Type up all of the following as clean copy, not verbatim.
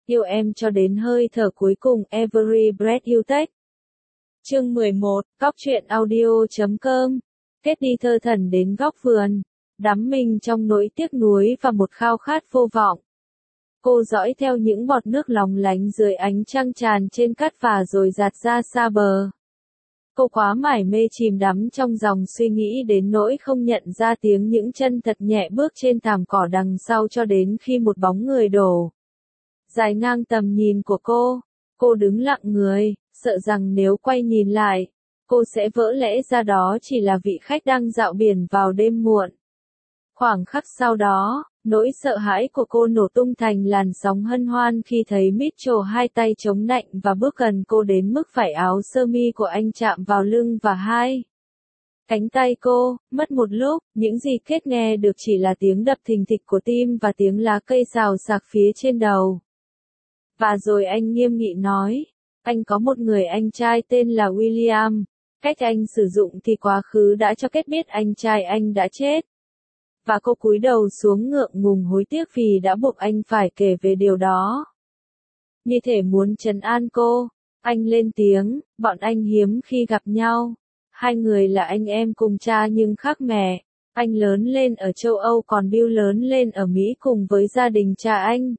yêu em cho đến hơi thở cuối cùng, Every Breath You Take. Chương 11, góc truyện audio.com. Kết đi thơ thẩn đến góc vườn, đắm mình trong nỗi tiếc nuối và một khao khát vô vọng. Cô dõi theo những bọt nước lóng lánh dưới ánh trăng tràn trên cát và rồi dạt ra xa bờ. Cô quá mải mê chìm đắm trong dòng suy nghĩ đến nỗi không nhận ra tiếng những chân thật nhẹ bước trên thảm cỏ đằng sau cho đến khi một bóng người đổ dài ngang tầm nhìn của cô. Cô đứng lặng người, sợ rằng nếu quay nhìn lại, cô sẽ vỡ lẽ ra đó chỉ là vị khách đang dạo biển vào đêm muộn. Khoảng khắc sau đó, nỗi sợ hãi của cô nổ tung thành làn sóng hân hoan khi thấy Mitchell hai tay chống nạnh và bước gần cô đến mức phải áo sơ mi của anh chạm vào lưng và hai cánh tay cô. Mất một lúc, những gì Kết nghe được chỉ là tiếng đập thình thịch của tim và tiếng lá cây xào xạc phía trên đầu. Và rồi anh nghiêm nghị nói, anh có một người anh trai tên là William. Cách anh sử dụng thì quá khứ đã cho Kết biết anh trai anh đã chết. Và cô cúi đầu xuống ngượng ngùng hối tiếc vì đã buộc anh phải kể về điều đó. Như thể muốn trấn an cô, anh lên tiếng, bọn anh hiếm khi gặp nhau. Hai người là anh em cùng cha nhưng khác mẹ. Anh lớn lên ở châu Âu còn Bill lớn lên ở Mỹ cùng với gia đình cha anh.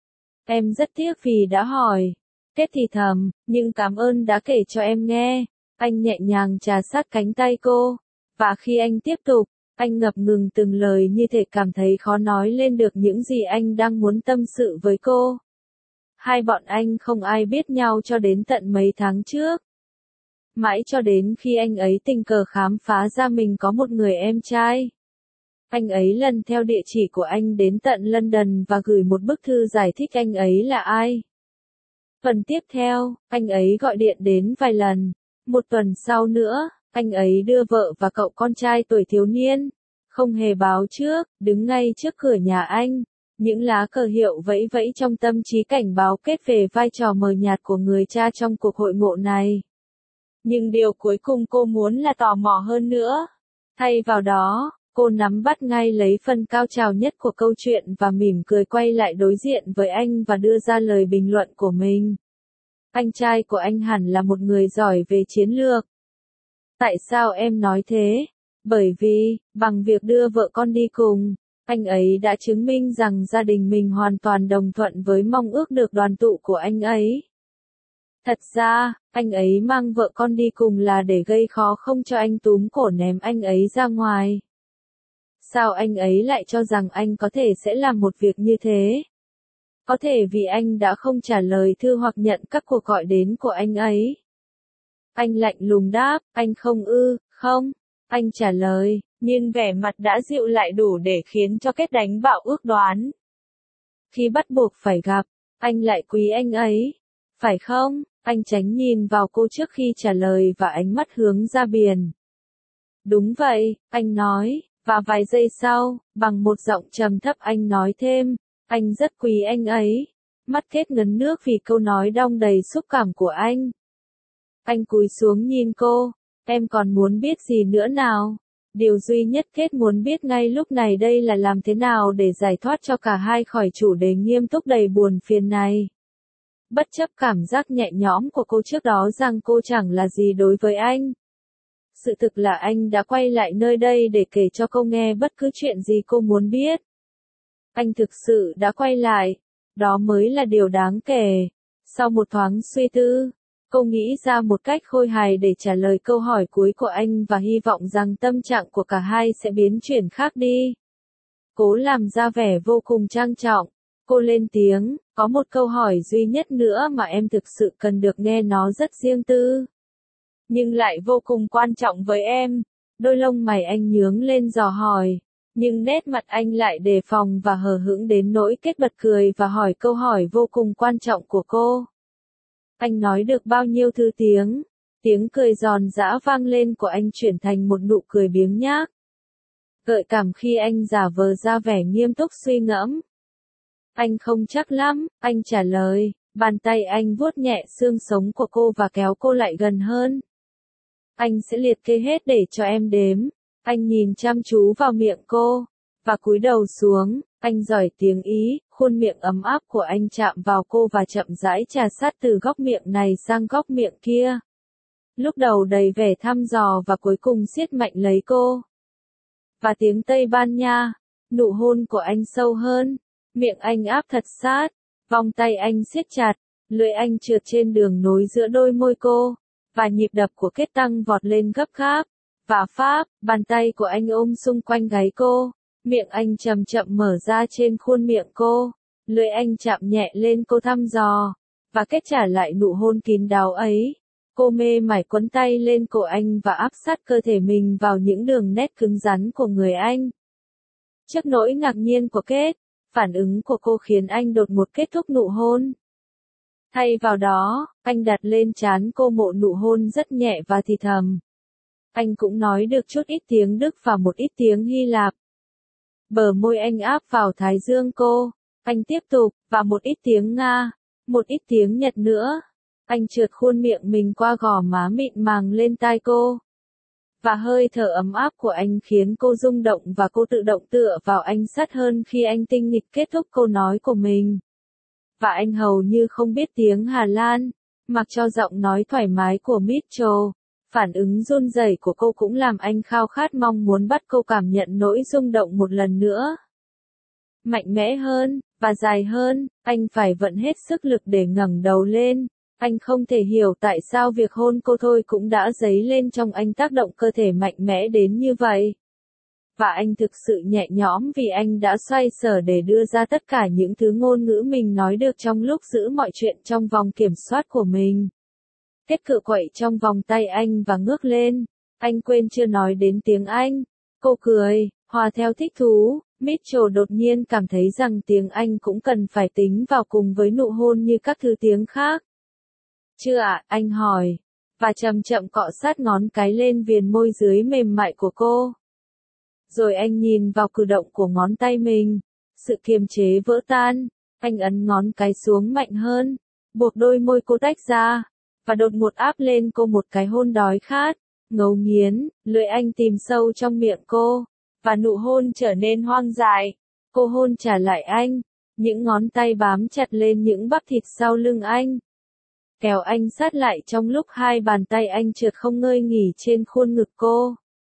Em rất tiếc vì đã hỏi. Kết thì thầm, nhưng cảm ơn đã kể cho em nghe. Anh nhẹ nhàng trà sát cánh tay cô. Và khi anh tiếp tục, anh ngập ngừng từng lời như thể cảm thấy khó nói lên được những gì anh đang muốn tâm sự với cô. Hai bọn anh không ai biết nhau cho đến tận mấy tháng trước. Mãi cho đến khi anh ấy tình cờ khám phá ra mình có một người em trai. Anh ấy lần theo địa chỉ của anh đến tận London và gửi một bức thư giải thích anh ấy là ai. Phần tiếp theo, anh ấy gọi điện đến vài lần. Một tuần sau nữa, anh ấy đưa vợ và cậu con trai tuổi thiếu niên, không hề báo trước, đứng ngay trước cửa nhà anh. Những lá cờ hiệu vẫy vẫy trong tâm trí cảnh báo Kết về vai trò mờ nhạt của người cha trong cuộc hội ngộ này. Nhưng điều cuối cùng cô muốn là tò mò hơn nữa. Thay vào đó, cô nắm bắt ngay lấy phần cao trào nhất của câu chuyện và mỉm cười quay lại đối diện với anh và đưa ra lời bình luận của mình. Anh trai của anh hẳn là một người giỏi về chiến lược. Tại sao em nói thế? Bởi vì, bằng việc đưa vợ con đi cùng, anh ấy đã chứng minh rằng gia đình mình hoàn toàn đồng thuận với mong ước được đoàn tụ của anh ấy. Thật ra, anh ấy mang vợ con đi cùng là để gây khó không cho anh túm cổ ném anh ấy ra ngoài. Sao anh ấy lại cho rằng anh có thể sẽ làm một việc như thế? Có thể vì anh đã không trả lời thư hoặc nhận các cuộc gọi đến của anh ấy. Anh lạnh lùng đáp, anh không ư, không. Anh trả lời, nhưng vẻ mặt đã dịu lại đủ để khiến cho Kết đánh bạo ước đoán. Khi bắt buộc phải gặp, anh lại quý anh ấy. Phải không? Anh tránh nhìn vào cô trước khi trả lời và ánh mắt hướng ra biển. Đúng vậy, anh nói, và vài giây sau, bằng một giọng trầm thấp anh nói thêm, anh rất quý anh ấy. Mắt Kết ngấn nước vì câu nói đong đầy xúc cảm của anh. Anh cúi xuống nhìn cô, em còn muốn biết gì nữa nào? Điều duy nhất Kết muốn biết ngay lúc này đây là làm thế nào để giải thoát cho cả hai khỏi chủ đề nghiêm túc đầy buồn phiền này. Bất chấp cảm giác nhẹ nhõm của cô trước đó rằng cô chẳng là gì đối với anh. Sự thực là anh đã quay lại nơi đây để kể cho cô nghe bất cứ chuyện gì cô muốn biết. Anh thực sự đã quay lại, đó mới là điều đáng kể. Sau một thoáng suy tư, cô nghĩ ra một cách khôi hài để trả lời câu hỏi cuối của anh và hy vọng rằng tâm trạng của cả hai sẽ biến chuyển khác đi. Cố làm ra vẻ vô cùng trang trọng, cô lên tiếng, có một câu hỏi duy nhất nữa mà em thực sự cần được nghe, nó rất riêng tư. Nhưng lại vô cùng quan trọng với em. Đôi lông mày anh nhướng lên dò hỏi, nhưng nét mặt anh lại đề phòng và hờ hững đến nỗi Kết bật cười và hỏi câu hỏi vô cùng quan trọng của cô. Anh nói được bao nhiêu thứ tiếng? Tiếng cười giòn giã vang lên của anh chuyển thành một nụ cười biếng nhác. Gợi cảm khi anh giả vờ ra vẻ nghiêm túc suy ngẫm. Anh không chắc lắm, anh trả lời, bàn tay anh vuốt nhẹ xương sống của cô và kéo cô lại gần hơn. Anh sẽ liệt kê hết để cho em đếm. Anh nhìn chăm chú vào miệng cô, và cúi đầu xuống, Anh giỏi tiếng Ý, khuôn miệng ấm áp của anh chạm vào cô và chậm rãi trà sát từ góc miệng này sang góc miệng kia. Lúc đầu đầy vẻ thăm dò và cuối cùng siết mạnh lấy cô. Và tiếng Tây Ban Nha, nụ hôn của anh sâu hơn, miệng anh áp thật sát, vòng tay anh siết chặt, lưỡi anh trượt trên đường nối giữa đôi môi cô, và nhịp đập của kết tăng vọt lên gấp gáp. Và pháp, bàn tay của anh ôm xung quanh gáy cô, miệng anh chậm chậm mở ra trên khuôn miệng cô, lưỡi anh chạm nhẹ lên cô thăm dò, và kết trả lại nụ hôn kín đáo ấy. Cô mê mải quấn tay lên cổ anh và áp sát cơ thể mình vào những đường nét cứng rắn của người anh. Trước nỗi ngạc nhiên của Kết, phản ứng của cô khiến anh đột ngột kết thúc nụ hôn. Thay vào đó, anh đặt lên trán cô một nụ hôn rất nhẹ và thì thầm. Anh cũng nói được chút ít tiếng Đức và một ít tiếng Hy Lạp. Bờ môi anh áp vào thái dương cô, anh tiếp tục, và một ít tiếng Nga, một ít tiếng Nhật nữa. Anh trượt khuôn miệng mình qua gò má mịn màng lên tai cô. Và hơi thở ấm áp của anh khiến cô rung động và cô tự động tựa vào anh sát hơn khi anh tinh nghịch kết thúc câu nói của mình. Và anh hầu như không biết tiếng Hà Lan, mặc cho giọng nói thoải mái của Mitchell. Phản ứng run rẩy của cô cũng làm anh khao khát mong muốn bắt cô cảm nhận nỗi rung động một lần nữa. Mạnh mẽ hơn, và dài hơn, anh phải vận hết sức lực để ngẩng đầu lên. Anh không thể hiểu tại sao việc hôn cô thôi cũng đã dấy lên trong anh tác động cơ thể mạnh mẽ đến như vậy. Và anh thực sự nhẹ nhõm vì anh đã xoay sở để đưa ra tất cả những thứ ngôn ngữ mình nói được trong lúc giữ mọi chuyện trong vòng kiểm soát của mình. Kết cự quậy trong vòng tay anh và ngước lên. Anh quên chưa nói đến tiếng Anh. Cô cười, hòa theo thích thú. Mitchell đột nhiên cảm thấy rằng tiếng Anh cũng cần phải tính vào cùng với nụ hôn như các thứ tiếng khác. Chưa ạ, anh hỏi. Và chậm chậm cọ sát ngón cái lên viền môi dưới mềm mại của cô. Rồi anh nhìn vào cử động của ngón tay mình. Sự kiềm chế vỡ tan. Anh ấn ngón cái xuống mạnh hơn. Buộc đôi môi cô tách ra. Và đột ngột áp lên cô một cái hôn đói khát, ngấu nghiến, lưỡi anh tìm sâu trong miệng cô, và nụ hôn trở nên hoang dại. Cô hôn trả lại anh, những ngón tay bám chặt lên những bắp thịt sau lưng anh. Kéo anh sát lại trong lúc hai bàn tay anh trượt không ngơi nghỉ trên khuôn ngực cô.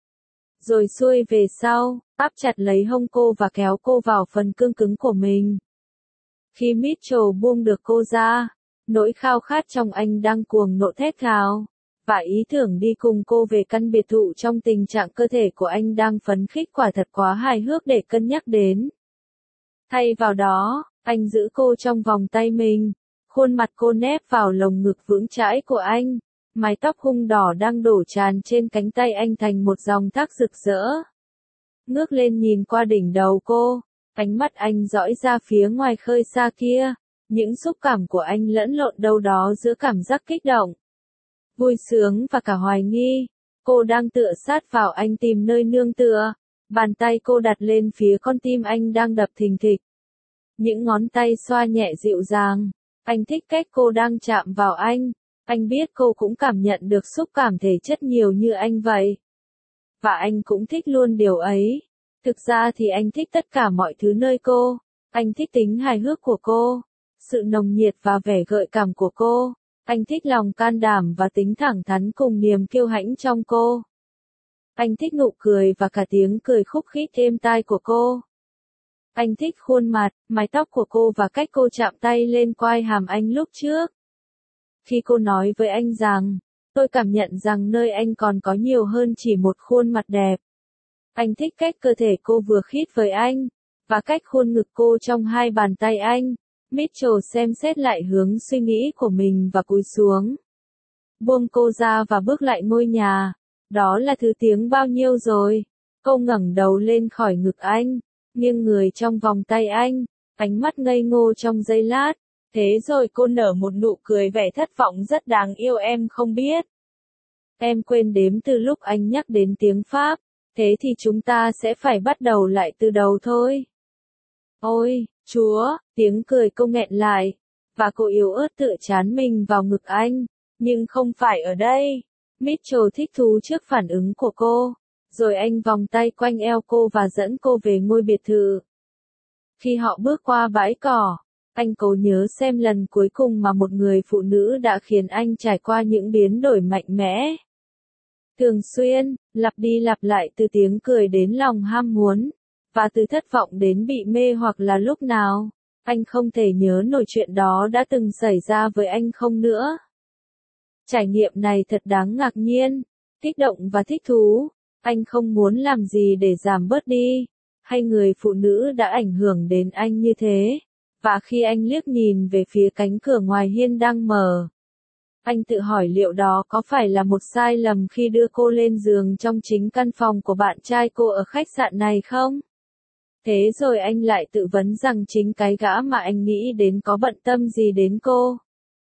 Rồi xuôi về sau, áp chặt lấy hông cô và kéo cô vào phần cương cứng của mình. Khi Mitchell buông được cô ra, nỗi khao khát trong anh đang cuồng nộ thét gào, và ý tưởng đi cùng cô về căn biệt thự trong tình trạng cơ thể của anh đang phấn khích quả thật quá hài hước để cân nhắc đến. Thay vào đó, anh giữ cô trong vòng tay mình, khuôn mặt cô nép vào lồng ngực vững chãi của anh, mái tóc hung đỏ đang đổ tràn trên cánh tay anh thành một dòng thác rực rỡ. Ngước lên nhìn qua đỉnh đầu cô, ánh mắt anh dõi ra phía ngoài khơi xa kia. Những xúc cảm của anh lẫn lộn đâu đó giữa cảm giác kích động, vui sướng và cả hoài nghi. Cô đang tựa sát vào anh tìm nơi nương tựa. Bàn tay cô đặt lên phía con tim anh đang đập thình thịch. Những ngón tay xoa nhẹ dịu dàng. Anh thích cách cô đang chạm vào anh. Anh biết cô cũng cảm nhận được xúc cảm thể chất nhiều như anh vậy. Và anh cũng thích luôn điều ấy. Thực ra thì anh thích tất cả mọi thứ nơi cô. Anh thích tính hài hước của cô. Sự nồng nhiệt và vẻ gợi cảm của cô. Anh thích lòng can đảm và tính thẳng thắn cùng niềm kiêu hãnh trong cô. Anh thích nụ cười và cả tiếng cười khúc khích êm tai của cô. Anh thích khuôn mặt, mái tóc của cô và cách cô chạm tay lên quai hàm anh lúc trước. Khi cô nói với anh rằng, tôi cảm nhận rằng nơi anh còn có nhiều hơn chỉ một khuôn mặt đẹp. Anh thích cách cơ thể cô vừa khít với anh, và cách khuôn ngực cô trong hai bàn tay anh. Mitchell xem xét lại hướng suy nghĩ của mình và cúi xuống. Buông cô ra và bước lại ngôi nhà. Đó là thứ tiếng bao nhiêu rồi? Cô ngẩng đầu lên khỏi ngực anh, nghiêng người trong vòng tay anh, ánh mắt ngây ngô trong giây lát. Thế rồi cô nở một nụ cười vẻ thất vọng rất đáng yêu. Em không biết. Em quên đếm từ lúc anh nhắc đến tiếng Pháp. Thế thì chúng ta sẽ phải bắt đầu lại từ đầu thôi. Ôi, Chúa, tiếng cười cô nghẹn lại, và cô yếu ớt tựa chán mình vào ngực anh, nhưng không phải ở đây. Mitchell thích thú trước phản ứng của cô, rồi anh vòng tay quanh eo cô và dẫn cô về ngôi biệt thự. Khi họ bước qua bãi cỏ, anh cố nhớ xem lần cuối cùng mà một người phụ nữ đã khiến anh trải qua những biến đổi mạnh mẽ. Thường xuyên, lặp đi lặp lại từ tiếng cười đến lòng ham muốn, và từ thất vọng đến bị mê hoặc là lúc nào. Anh không thể nhớ nổi chuyện đó đã từng xảy ra với anh không nữa. Trải nghiệm này thật đáng ngạc nhiên, kích động và thích thú. Anh không muốn làm gì để giảm bớt đi, hay người phụ nữ đã ảnh hưởng đến anh như thế. Và khi anh liếc nhìn về phía cánh cửa ngoài hiên đang mở, anh tự hỏi liệu đó có phải là một sai lầm khi đưa cô lên giường trong chính căn phòng của bạn trai cô ở khách sạn này không? Thế rồi anh lại tự vấn rằng chính cái gã mà anh nghĩ đến có bận tâm gì đến cô.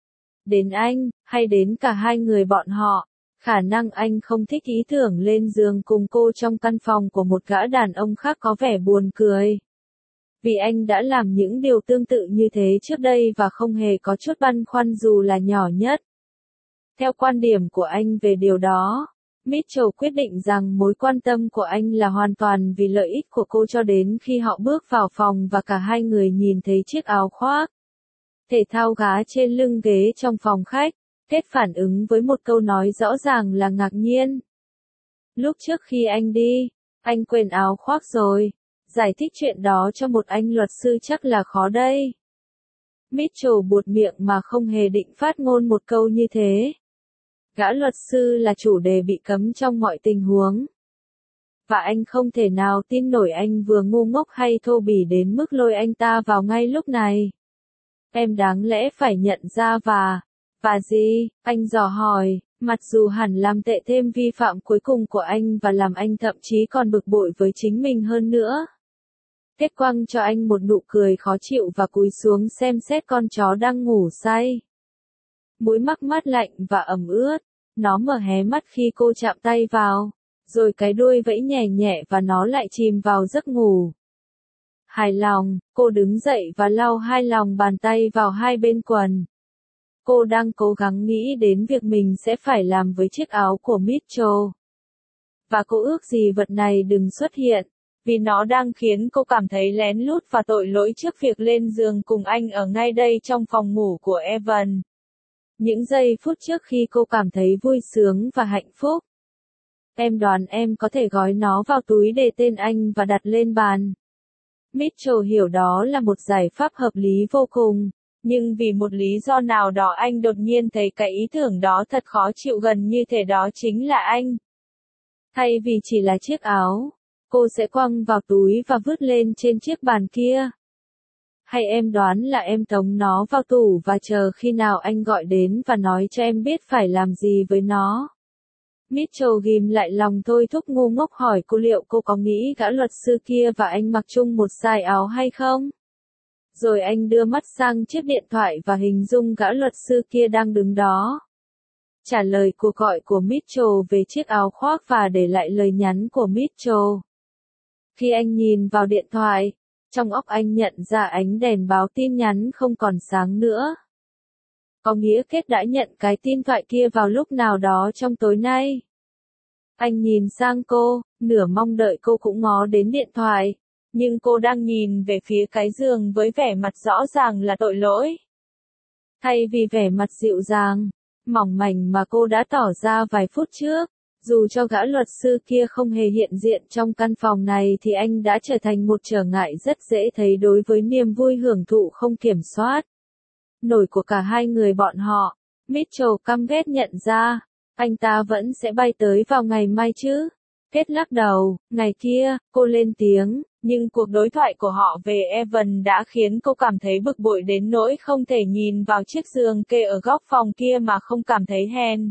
Đến anh, hay đến cả hai người bọn họ. Khả năng anh không thích ý tưởng lên giường cùng cô trong căn phòng của một gã đàn ông khác có vẻ buồn cười. Vì anh đã làm những điều tương tự như thế trước đây và không hề có chút băn khoăn dù là nhỏ nhất. Theo quan điểm của anh về điều đó, Mitchell quyết định rằng mối quan tâm của anh là hoàn toàn vì lợi ích của cô cho đến khi họ bước vào phòng và cả hai người nhìn thấy chiếc áo khoác thể thao gá trên lưng ghế trong phòng khách. Kết phản ứng với một câu nói rõ ràng là ngạc nhiên. Lúc trước khi anh đi, anh quên áo khoác rồi. Giải thích chuyện đó cho một anh luật sư chắc là khó đây. Mitchell buột miệng mà không hề định phát ngôn một câu như thế. Gã luật sư là chủ đề bị cấm trong mọi tình huống. Và anh không thể nào tin nổi anh vừa ngu ngốc hay thô bỉ đến mức lôi anh ta vào ngay lúc này. Em đáng lẽ phải nhận ra Và gì? Anh dò hỏi, mặc dù hẳn làm tệ thêm vi phạm cuối cùng của anh và làm anh thậm chí còn bực bội với chính mình hơn nữa. Kết quăng cho anh một nụ cười khó chịu và cúi xuống xem xét con chó đang ngủ say. Mũi mắc mát lạnh và ẩm ướt, nó mở hé mắt khi cô chạm tay vào, rồi cái đuôi vẫy nhẹ nhẹ và nó lại chìm vào giấc ngủ. Hài lòng, cô đứng dậy và lau hai lòng bàn tay vào hai bên quần. Cô đang cố gắng nghĩ đến việc mình sẽ phải làm với chiếc áo của Mitchell. Và cô ước gì vật này đừng xuất hiện, vì nó đang khiến cô cảm thấy lén lút và tội lỗi trước việc lên giường cùng anh ở ngay đây trong phòng ngủ của Evan. Những giây phút trước khi cô cảm thấy vui sướng và hạnh phúc. Em đoán em có thể gói nó vào túi để tên anh và đặt lên bàn. Mitchell hiểu đó là một giải pháp hợp lý vô cùng. Nhưng vì một lý do nào đó anh đột nhiên thấy cái ý tưởng đó thật khó chịu, gần như thể đó chính là anh. Thay vì chỉ là chiếc áo, cô sẽ quăng vào túi và vứt lên trên chiếc bàn kia. Hay em đoán là em tống nó vào tủ và chờ khi nào anh gọi đến và nói cho em biết phải làm gì với nó. Mitchell ghim lại lòng thôi thúc ngu ngốc hỏi cô liệu cô có nghĩ gã luật sư kia và anh mặc chung một size áo hay không? Rồi anh đưa mắt sang chiếc điện thoại và hình dung gã luật sư kia đang đứng đó. Trả lời cuộc gọi của Mitchell về chiếc áo khoác và để lại lời nhắn của Mitchell. Khi anh nhìn vào điện thoại, trong óc anh nhận ra ánh đèn báo tin nhắn không còn sáng nữa. Có nghĩa Kết đã nhận cái tin thoại kia vào lúc nào đó trong tối nay. Anh nhìn sang cô, nửa mong đợi cô cũng ngó đến điện thoại. Nhưng cô đang nhìn về phía cái giường với vẻ mặt rõ ràng là tội lỗi. Thay vì vẻ mặt dịu dàng, mỏng manh mà cô đã tỏ ra vài phút trước, dù cho gã luật sư kia không hề hiện diện trong căn phòng này thì anh đã trở thành một trở ngại rất dễ thấy đối với niềm vui hưởng thụ không kiểm soát nổi của cả hai người bọn họ. Mitchell căm ghét nhận ra, anh ta vẫn sẽ bay tới vào ngày mai chứ. Kết lắc đầu, ngày kia, cô lên tiếng, nhưng cuộc đối thoại của họ về Evan đã khiến cô cảm thấy bực bội đến nỗi không thể nhìn vào chiếc giường kê ở góc phòng kia mà không cảm thấy hèn.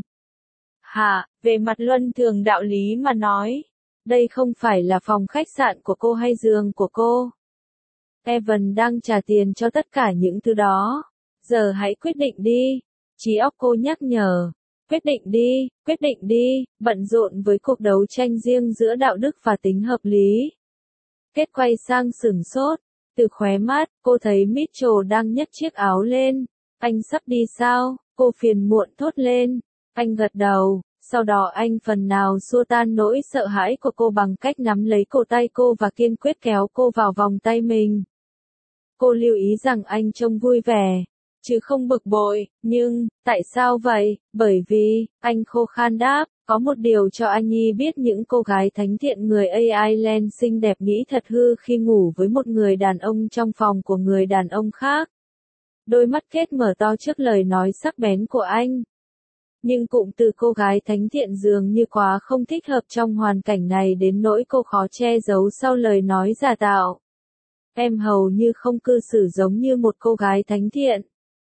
Về mặt luân thường đạo lý mà nói, đây không phải là phòng khách sạn của cô hay giường của cô. Evan đang trả tiền cho tất cả những thứ đó. Giờ hãy quyết định đi. Trí óc cô nhắc nhở. Quyết định đi, bận rộn với cuộc đấu tranh riêng giữa đạo đức và tính hợp lý. Kết quay sang sửng sốt. Từ khóe mắt, cô thấy Mitchell đang nhấc chiếc áo lên. Anh sắp đi sao? Cô phiền muộn thốt lên. Anh gật đầu. Sau đó anh phần nào xua tan nỗi sợ hãi của cô bằng cách nắm lấy cổ tay cô và kiên quyết kéo cô vào vòng tay mình. Cô lưu ý rằng anh trông vui vẻ, chứ không bực bội, nhưng, tại sao vậy? Bởi vì, anh khô khan đáp, có một điều cho anh Nhi biết những cô gái thánh thiện người Ireland xinh đẹp nghĩ thật hư khi ngủ với một người đàn ông trong phòng của người đàn ông khác. Đôi mắt Kate mở to trước lời nói sắc bén của anh. Nhưng cụm từ cô gái thánh thiện dường như quá không thích hợp trong hoàn cảnh này đến nỗi cô khó che giấu sau lời nói giả tạo. Em hầu như không cư xử giống như một cô gái thánh thiện.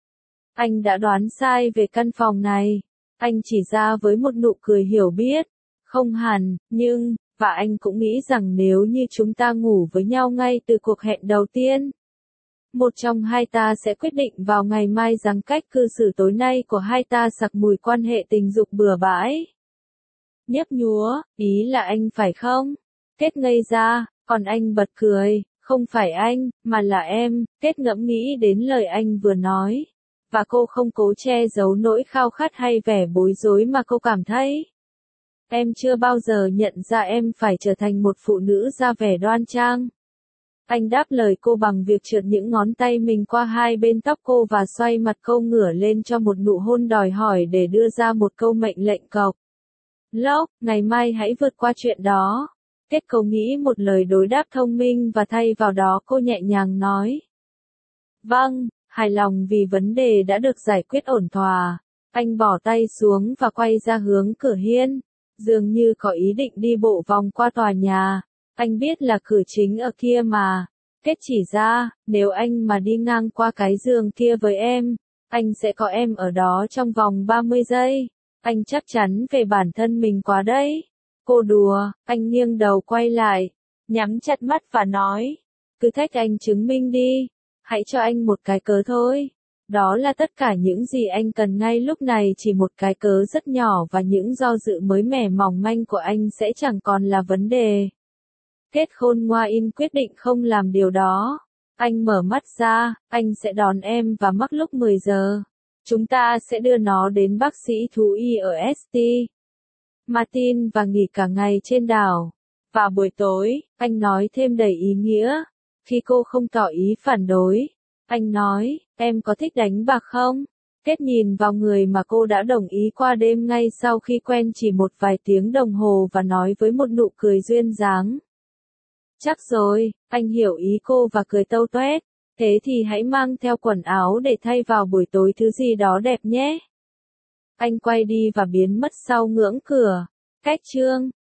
Anh đã đoán sai về căn phòng này. Anh chỉ ra với một nụ cười hiểu biết. Không hẳn, nhưng, và anh cũng nghĩ rằng nếu như chúng ta ngủ với nhau ngay từ cuộc hẹn đầu tiên, một trong hai ta sẽ quyết định vào ngày mai rằng cách cư xử tối nay của hai ta sặc mùi quan hệ tình dục bừa bãi. Nhấp nhúa, ý là anh phải không? Kết ngây ra, còn anh bật cười, không phải anh, mà là em. Kết ngẫm nghĩ đến lời anh vừa nói. Và cô không cố che giấu nỗi khao khát hay vẻ bối rối mà cô cảm thấy. Em chưa bao giờ nhận ra em phải trở thành một phụ nữ ra vẻ đoan trang. Anh đáp lời cô bằng việc trượt những ngón tay mình qua hai bên tóc cô và xoay mặt cô ngửa lên cho một nụ hôn đòi hỏi để đưa ra một câu mệnh lệnh cộc. Lốc, ngày mai hãy vượt qua chuyện đó. Kết cô nghĩ một lời đối đáp thông minh và thay vào đó cô nhẹ nhàng nói. Vâng, hài lòng vì vấn đề đã được giải quyết ổn thỏa. Anh bỏ tay xuống và quay ra hướng cửa hiên, dường như có ý định đi bộ vòng qua tòa nhà. Anh biết là cửa chính ở kia mà. Kết chỉ ra, nếu anh mà đi ngang qua cái giường kia với em, anh sẽ có em ở đó trong vòng 30 giây. Anh chắc chắn về bản thân mình quá đấy. Cô đùa, anh nghiêng đầu quay lại, nhắm chặt mắt và nói, cứ thách anh chứng minh đi, hãy cho anh một cái cớ thôi. Đó là tất cả những gì anh cần ngay lúc này, chỉ một cái cớ rất nhỏ và những do dự mới mẻ mỏng manh của anh sẽ chẳng còn là vấn đề. Kết khôn ngoan quyết định không làm điều đó. Anh mở mắt ra, anh sẽ đón em và mắc lúc 10 giờ. Chúng ta sẽ đưa nó đến bác sĩ thú y ở St. Martin và nghỉ cả ngày trên đảo. Và buổi tối, anh nói thêm đầy ý nghĩa. Khi cô không tỏ ý phản đối, anh nói, em có thích đánh bạc không? Kết nhìn vào người mà cô đã đồng ý qua đêm ngay sau khi quen chỉ một vài tiếng đồng hồ và nói với một nụ cười duyên dáng. Chắc rồi, anh hiểu ý cô và cười tâu toét. Thế thì hãy mang theo quần áo để thay vào buổi tối thứ gì đó đẹp nhé. Anh quay đi và biến mất sau ngưỡng cửa. Cách chương